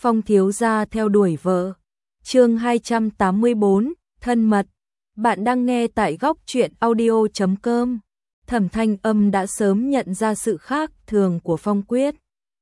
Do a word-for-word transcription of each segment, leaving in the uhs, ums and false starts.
Phong thiếu gia theo đuổi vợ. Chương hai trăm tám mươi bốn, thân mật. Bạn đang nghe tại góc truyện audio chấm com. Thẩm Thanh Âm đã sớm nhận ra sự khác thường của Phong Quyết.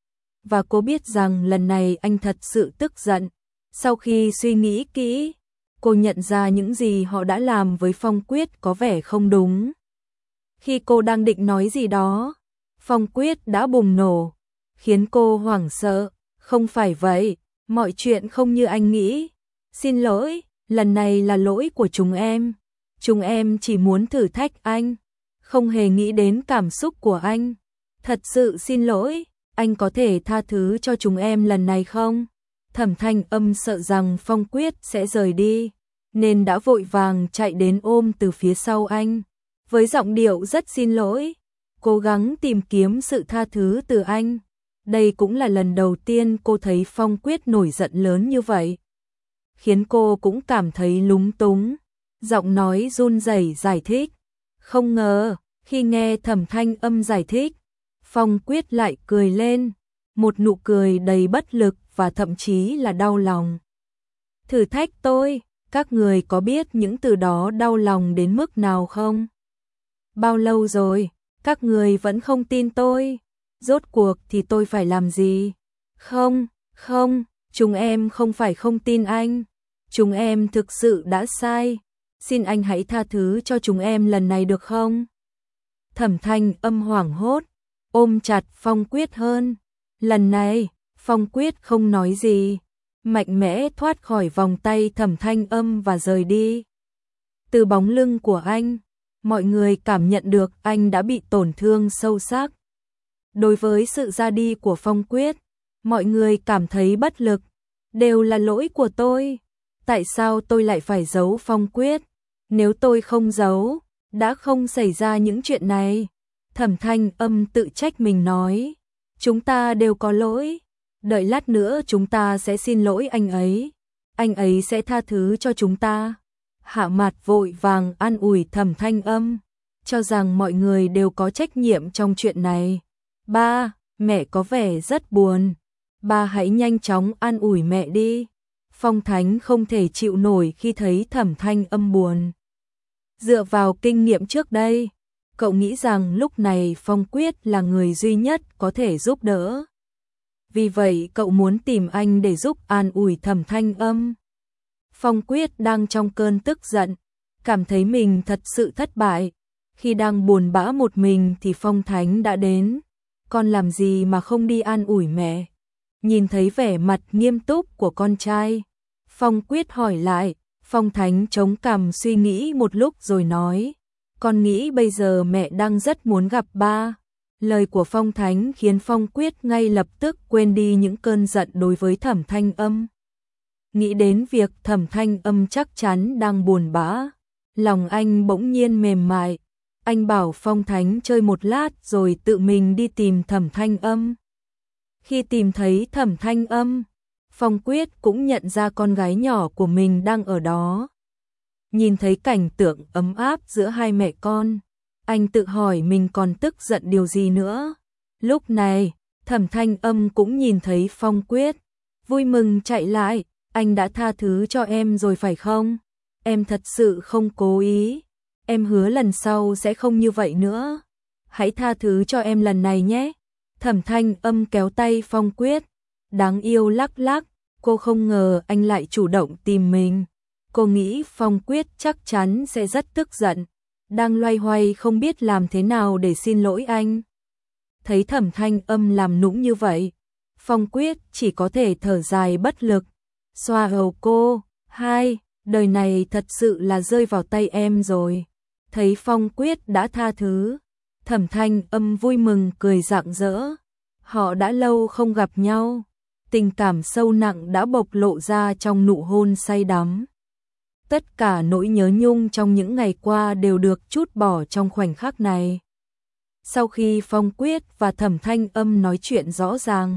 Và cô biết rằng lần này anh thật sự tức giận. Sau khi suy nghĩ kỹ, cô nhận ra những gì họ đã làm với Phong Quyết có vẻ không đúng. Khi cô đang định nói gì đó, Phong Quyết đã bùng nổ, khiến cô hoảng sợ. Không phải vậy, mọi chuyện không như anh nghĩ. Xin lỗi, lần này là lỗi của chúng em. Chúng em chỉ muốn thử thách anh, không hề nghĩ đến cảm xúc của anh. Thật sự xin lỗi, anh có thể tha thứ cho chúng em lần này không? Thẩm Thanh Âm sợ rằng Phong Quyết sẽ rời đi, nên đã vội vàng chạy đến ôm từ phía sau anh. Với giọng điệu rất xin lỗi, cố gắng tìm kiếm sự tha thứ từ anh. Đây cũng là lần đầu tiên cô thấy Phong Quyết nổi giận lớn như vậy, khiến cô cũng cảm thấy lúng túng. Giọng nói run rẩy giải thích. Không ngờ, khi nghe Thẩm Thanh Âm giải thích, Phong Quyết lại cười lên, một nụ cười đầy bất lực và thậm chí là đau lòng. Thử thách tôi, các người có biết những từ đó đau lòng đến mức nào không? Bao lâu rồi, các người vẫn không tin tôi? Rốt cuộc thì tôi phải làm gì? Không, không, chúng em không phải không tin anh. Chúng em thực sự đã sai. Xin anh hãy tha thứ cho chúng em lần này được không? Thẩm Thanh Âm hoảng hốt, ôm chặt Phong Quyết hơn. Lần này, Phong Quyết không nói gì, mạnh mẽ thoát khỏi vòng tay Thẩm Thanh Âm và rời đi. Từ bóng lưng của anh, mọi người cảm nhận được anh đã bị tổn thương sâu sắc. Đối với sự ra đi của Phong Quyết, mọi người cảm thấy bất lực. Đều là lỗi của tôi. Tại sao tôi lại phải giấu Phong Quyết? Nếu tôi không giấu, đã không xảy ra những chuyện này. Thẩm Thanh Âm tự trách mình nói. Chúng ta đều có lỗi. Đợi lát nữa chúng ta sẽ xin lỗi anh ấy. Anh ấy sẽ tha thứ cho chúng ta. Hạ Mạt vội vàng an ủi Thẩm Thanh Âm, cho rằng mọi người đều có trách nhiệm trong chuyện này. Ba, mẹ có vẻ rất buồn. Ba hãy nhanh chóng an ủi mẹ đi. Phong Thánh không thể chịu nổi khi thấy Thẩm Thanh Âm buồn. Dựa vào kinh nghiệm trước đây, cậu nghĩ rằng lúc này Phong Quyết là người duy nhất có thể giúp đỡ. Vì vậy cậu muốn tìm anh để giúp an ủi Thẩm Thanh Âm. Phong Quyết đang trong cơn tức giận, cảm thấy mình thật sự thất bại. Khi đang buồn bã một mình thì Phong Thánh đã đến. Con làm gì mà không đi an ủi mẹ? Nhìn thấy vẻ mặt nghiêm túc của con trai, Phong Quyết hỏi lại. Phong Thánh chống cằm suy nghĩ một lúc rồi nói, con nghĩ bây giờ mẹ đang rất muốn gặp ba. Lời của Phong Thánh khiến Phong Quyết ngay lập tức quên đi những cơn giận đối với Thẩm Thanh Âm. Nghĩ đến việc Thẩm Thanh Âm chắc chắn đang buồn bã, lòng anh bỗng nhiên mềm mại. Anh bảo Phong Thánh chơi một lát rồi tự mình đi tìm Thẩm Thanh Âm. Khi tìm thấy Thẩm Thanh Âm, Phong Quyết cũng nhận ra con gái nhỏ của mình đang ở đó. Nhìn thấy cảnh tượng ấm áp giữa hai mẹ con, anh tự hỏi mình còn tức giận điều gì nữa. Lúc này, Thẩm Thanh Âm cũng nhìn thấy Phong Quyết, vui mừng chạy lại. Anh đã tha thứ cho em rồi phải không? Em thật sự không cố ý. Em hứa lần sau sẽ không như vậy nữa. Hãy tha thứ cho em lần này nhé. Thẩm Thanh Âm kéo tay Phong Quyết, đáng yêu lắc lắc. Cô không ngờ anh lại chủ động tìm mình. Cô nghĩ Phong Quyết chắc chắn sẽ rất tức giận, đang loay hoay không biết làm thế nào để xin lỗi anh. Thấy Thẩm Thanh Âm làm nũng như vậy, Phong Quyết chỉ có thể thở dài bất lực. Xoa đầu cô, hai, đời này thật sự là rơi vào tay em rồi. Thấy Phong Quyết đã tha thứ, Thẩm Thanh Âm vui mừng cười rạng rỡ. Họ đã lâu không gặp nhau, tình cảm sâu nặng đã bộc lộ ra trong nụ hôn say đắm. Tất cả nỗi nhớ nhung trong những ngày qua đều được trút bỏ trong khoảnh khắc này. Sau khi Phong Quyết và Thẩm Thanh Âm nói chuyện rõ ràng,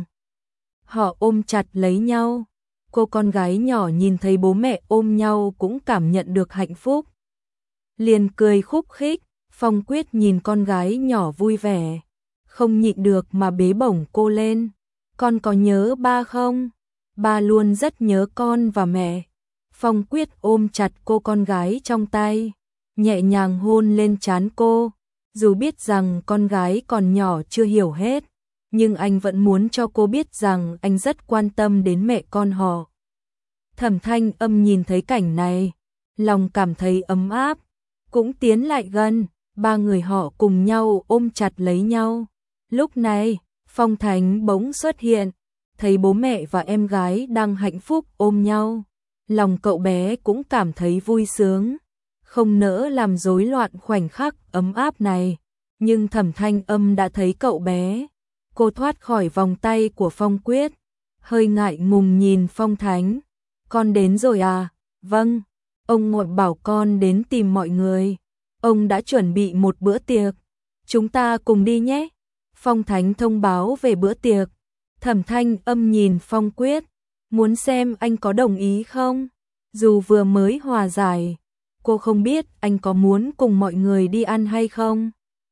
họ ôm chặt lấy nhau. Cô con gái nhỏ nhìn thấy bố mẹ ôm nhau cũng cảm nhận được hạnh phúc, liền cười khúc khích. Phong Quyết nhìn con gái nhỏ vui vẻ, không nhịn được mà bế bổng cô lên. Con có nhớ ba không? ba luôn rất nhớ con và mẹ. Phong Quyết ôm chặt cô con gái trong tay, nhẹ nhàng hôn lên trán cô. Dù biết rằng con gái còn nhỏ chưa hiểu hết, nhưng anh vẫn muốn cho cô biết rằng anh rất quan tâm đến mẹ con họ. Thẩm Thanh Âm nhìn thấy cảnh này, lòng cảm thấy ấm áp, cũng tiến lại gần, ba người họ cùng nhau ôm chặt lấy nhau. Lúc này, Phong Thành bỗng xuất hiện, thấy bố mẹ và em gái đang hạnh phúc ôm nhau. Lòng cậu bé cũng cảm thấy vui sướng, không nỡ làm rối loạn khoảnh khắc ấm áp này. Nhưng Thẩm Thanh Âm đã thấy cậu bé. Cô thoát khỏi vòng tay của Phong Quyết, hơi ngại ngùng nhìn Phong Thánh. Con đến rồi à? Vâng, ông ngoại bảo con đến tìm mọi người. Ông đã chuẩn bị một bữa tiệc. Chúng ta cùng đi nhé. Phong Thánh thông báo về bữa tiệc. Thẩm Thanh Âm nhìn Phong Quyết, muốn xem anh có đồng ý không? Dù vừa mới hòa giải, cô không biết anh có muốn cùng mọi người đi ăn hay không.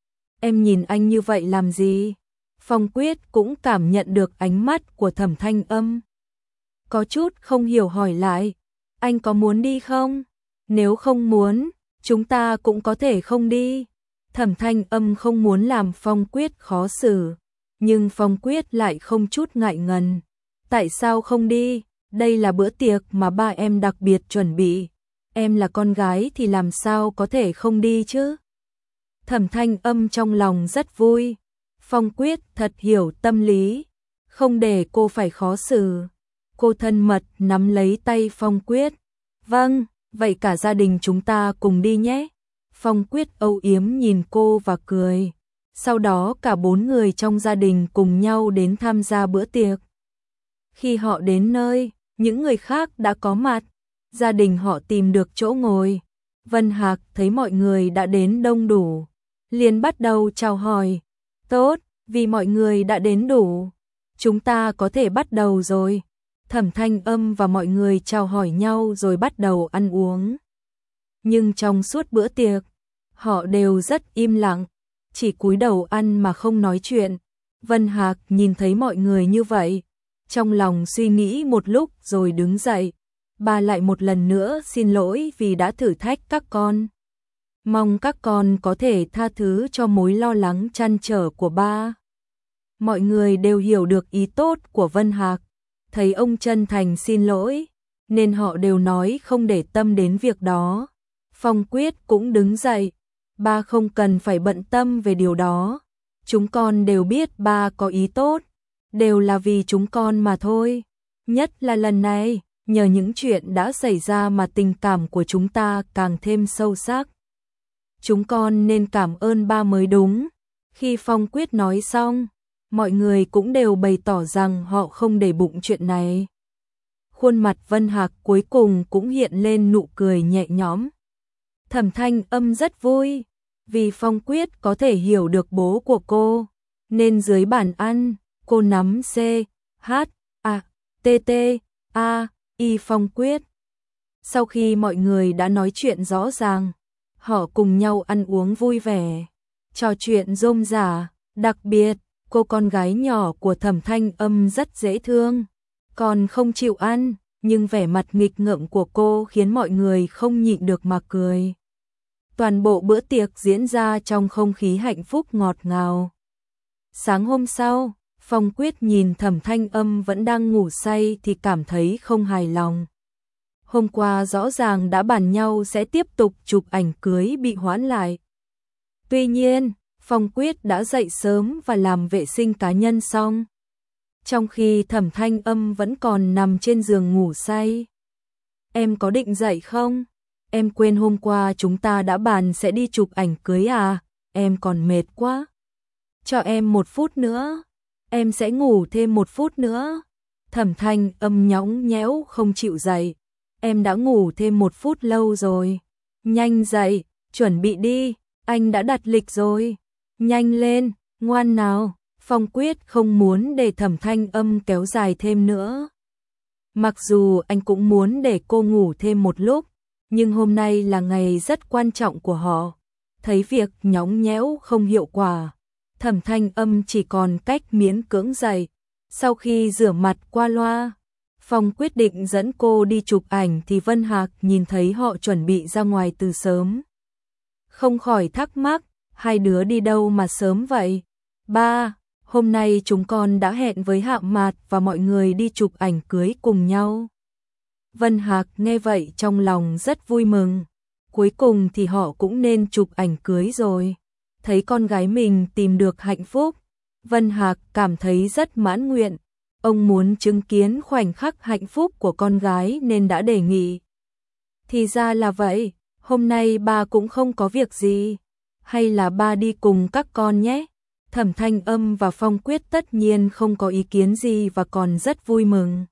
Em nhìn anh như vậy làm gì? Phong Quyết cũng cảm nhận được ánh mắt của Thẩm Thanh Âm. Có chút không hiểu hỏi lại, anh có muốn đi không? Nếu không muốn, chúng ta cũng có thể không đi. Thẩm Thanh Âm không muốn làm Phong Quyết khó xử, nhưng Phong Quyết lại không chút ngại ngần. Tại sao không đi? Đây là bữa tiệc mà ba em đặc biệt chuẩn bị. Em là con gái thì làm sao có thể không đi chứ? Thẩm Thanh Âm trong lòng rất vui. Phong Quyết thật hiểu tâm lý, không để cô phải khó xử. Cô thân mật nắm lấy tay Phong Quyết. Vâng, vậy cả gia đình chúng ta cùng đi nhé. Phong Quyết âu yếm nhìn cô và cười. Sau đó cả bốn người trong gia đình cùng nhau đến tham gia bữa tiệc. Khi họ đến nơi, những người khác đã có mặt. Gia đình họ tìm được chỗ ngồi. Vân Hạc thấy mọi người đã đến đông đủ, liền bắt đầu chào hỏi. Tốt, vì mọi người đã đến đủ, chúng ta có thể bắt đầu rồi. Thẩm Thanh Âm và mọi người chào hỏi nhau rồi bắt đầu ăn uống. Nhưng trong suốt bữa tiệc, họ đều rất im lặng, chỉ cúi đầu ăn mà không nói chuyện. Vân Hạc nhìn thấy mọi người như vậy, trong lòng suy nghĩ một lúc rồi đứng dậy. Bà lại một lần nữa xin lỗi vì đã thử thách các con. Mong các con có thể tha thứ cho mối lo lắng trăn trở của ba. Mọi người đều hiểu được ý tốt của Vân Hạc, thấy ông chân thành xin lỗi, nên họ đều nói không để tâm đến việc đó. Phong Quyết cũng đứng dậy, ba không cần phải bận tâm về điều đó. Chúng con đều biết ba có ý tốt, đều là vì chúng con mà thôi. Nhất là lần này, nhờ những chuyện đã xảy ra mà tình cảm của chúng ta càng thêm sâu sắc. Chúng con nên cảm ơn ba mới đúng. Khi Phong Quyết nói xong, mọi người cũng đều bày tỏ rằng họ không để bụng chuyện này. Khuôn mặt Vân Hạc cuối cùng cũng hiện lên nụ cười nhẹ nhõm. Thẩm Thanh Âm rất vui, vì Phong Quyết có thể hiểu được bố của cô, nên dưới bàn ăn, cô nắm C, H, A, T, T, A, Y Phong Quyết. Sau khi mọi người đã nói chuyện rõ ràng, họ cùng nhau ăn uống vui vẻ, trò chuyện rôm rả. Đặc biệt, cô con gái nhỏ của Thẩm Thanh Âm rất dễ thương, còn không chịu ăn, nhưng vẻ mặt nghịch ngợm của cô khiến mọi người không nhịn được mà cười. Toàn bộ bữa tiệc diễn ra trong không khí hạnh phúc ngọt ngào. Sáng hôm sau, Phong Quyết nhìn Thẩm Thanh Âm vẫn đang ngủ say thì cảm thấy không hài lòng. Hôm qua rõ ràng đã bàn nhau sẽ tiếp tục chụp ảnh cưới bị hoãn lại. Tuy nhiên, Phong Quyết đã dậy sớm và làm vệ sinh cá nhân xong, trong khi Thẩm Thanh Âm vẫn còn nằm trên giường ngủ say. Em có định dậy không? Em quên hôm qua chúng ta đã bàn sẽ đi chụp ảnh cưới à? Em còn mệt quá. Cho em một phút nữa. Em sẽ ngủ thêm một phút nữa. Thẩm Thanh Âm nhõng nhẽo không chịu dậy. Em đã ngủ thêm một phút lâu rồi. Nhanh dậy, chuẩn bị đi. Anh đã đặt lịch rồi. Nhanh lên, ngoan nào. Phong Quyết không muốn để Thẩm Thanh Âm kéo dài thêm nữa. Mặc dù anh cũng muốn để cô ngủ thêm một lúc, nhưng hôm nay là ngày rất quan trọng của họ. Thấy việc nhõng nhẽo không hiệu quả, Thẩm Thanh Âm chỉ còn cách miễn cưỡng dậy. Sau khi rửa mặt qua loa, Phong quyết định dẫn cô đi chụp ảnh thì Vân Hạc nhìn thấy họ chuẩn bị ra ngoài từ sớm. Không khỏi thắc mắc, hai đứa đi đâu mà sớm vậy? Ba, hôm nay chúng con đã hẹn với Hạ Mạt và mọi người đi chụp ảnh cưới cùng nhau. Vân Hạc nghe vậy trong lòng rất vui mừng. Cuối cùng thì họ cũng nên chụp ảnh cưới rồi. Thấy con gái mình tìm được hạnh phúc, Vân Hạc cảm thấy rất mãn nguyện. Ông muốn chứng kiến khoảnh khắc hạnh phúc của con gái nên đã đề nghị. Thì ra là vậy, hôm nay ba cũng không có việc gì. Hay là ba đi cùng các con nhé. Thẩm Thanh Âm và Phong Quyết tất nhiên không có ý kiến gì và còn rất vui mừng.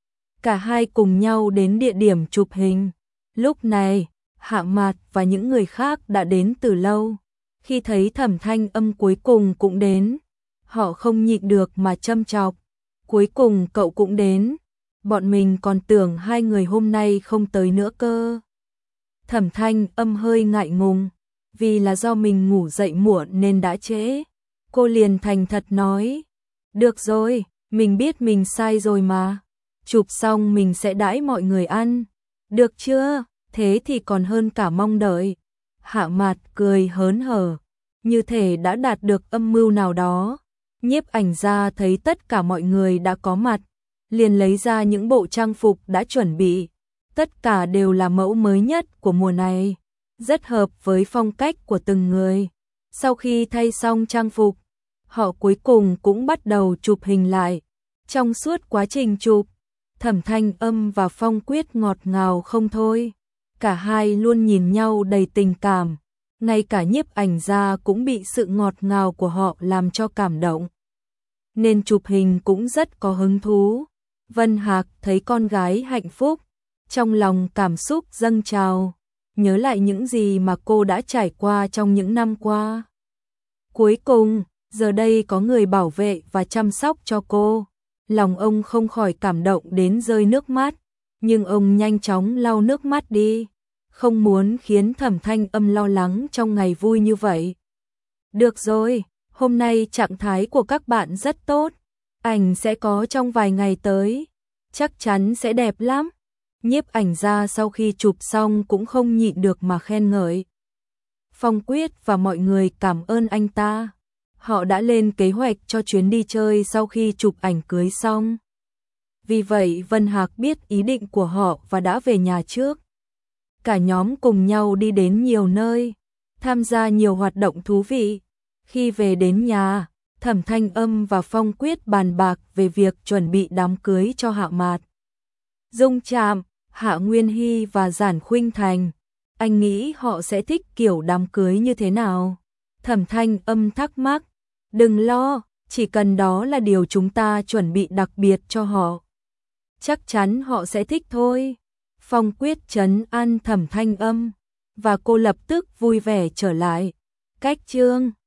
Cả hai cùng nhau đến địa điểm chụp hình. Lúc này, Hạ Mạt và những người khác đã đến từ lâu. Khi thấy Thẩm Thanh Âm cuối cùng cũng đến, họ không nhịn được mà châm chọc. Cuối cùng cậu cũng đến, bọn mình còn tưởng hai người hôm nay không tới nữa cơ. Thẩm Thanh Âm hơi ngại ngùng, vì là do mình ngủ dậy muộn nên đã trễ. Cô liền thành thật nói, được rồi, mình biết mình sai rồi mà. Chụp xong mình sẽ đãi mọi người ăn. Được chưa? Thế thì còn hơn cả mong đợi. Hạ Mạt cười hớn hở, như thể đã đạt được âm mưu nào đó. Nhiếp ảnh gia thấy tất cả mọi người đã có mặt, liền lấy ra những bộ trang phục đã chuẩn bị. Tất cả đều là mẫu mới nhất của mùa này, rất hợp với phong cách của từng người. Sau khi thay xong trang phục, họ cuối cùng cũng bắt đầu chụp hình lại. Trong suốt quá trình chụp, Thẩm Thanh Âm và Phong Quyết ngọt ngào không thôi. Cả hai luôn nhìn nhau đầy tình cảm. Ngay cả nhiếp ảnh gia cũng bị sự ngọt ngào của họ làm cho cảm động. Nên chụp hình cũng rất có hứng thú. Vân Hạc thấy con gái hạnh phúc, trong lòng cảm xúc dâng trào, nhớ lại những gì mà cô đã trải qua trong những năm qua. Cuối cùng, giờ đây có người bảo vệ và chăm sóc cho cô. Lòng ông không khỏi cảm động đến rơi nước mắt, nhưng ông nhanh chóng lau nước mắt đi, không muốn khiến Thẩm Thanh Âm lo lắng trong ngày vui như vậy. Được rồi, hôm nay trạng thái của các bạn rất tốt, ảnh sẽ có trong vài ngày tới, chắc chắn sẽ đẹp lắm. Nhiếp ảnh gia sau khi chụp xong cũng không nhịn được mà khen ngợi. Phong Quyết và mọi người cảm ơn anh ta. Họ đã lên kế hoạch cho chuyến đi chơi sau khi chụp ảnh cưới xong. Vì vậy Vân Hạc biết ý định của họ và đã về nhà trước. Cả nhóm cùng nhau đi đến nhiều nơi, tham gia nhiều hoạt động thú vị. Khi về đến nhà, Thẩm Thanh Âm và Phong Quyết bàn bạc về việc chuẩn bị đám cưới cho Hạ Mạt, Dung Trạm, Hạ Nguyên Hy và Giản Khuynh Thành. Anh nghĩ họ sẽ thích kiểu đám cưới như thế nào? Thẩm Thanh Âm thắc mắc. Đừng lo, chỉ cần đó là điều chúng ta chuẩn bị đặc biệt cho họ. Chắc chắn họ sẽ thích thôi. Phong Quyết trấn an Thẩm Thanh Âm, và cô lập tức vui vẻ trở lại. Cách chương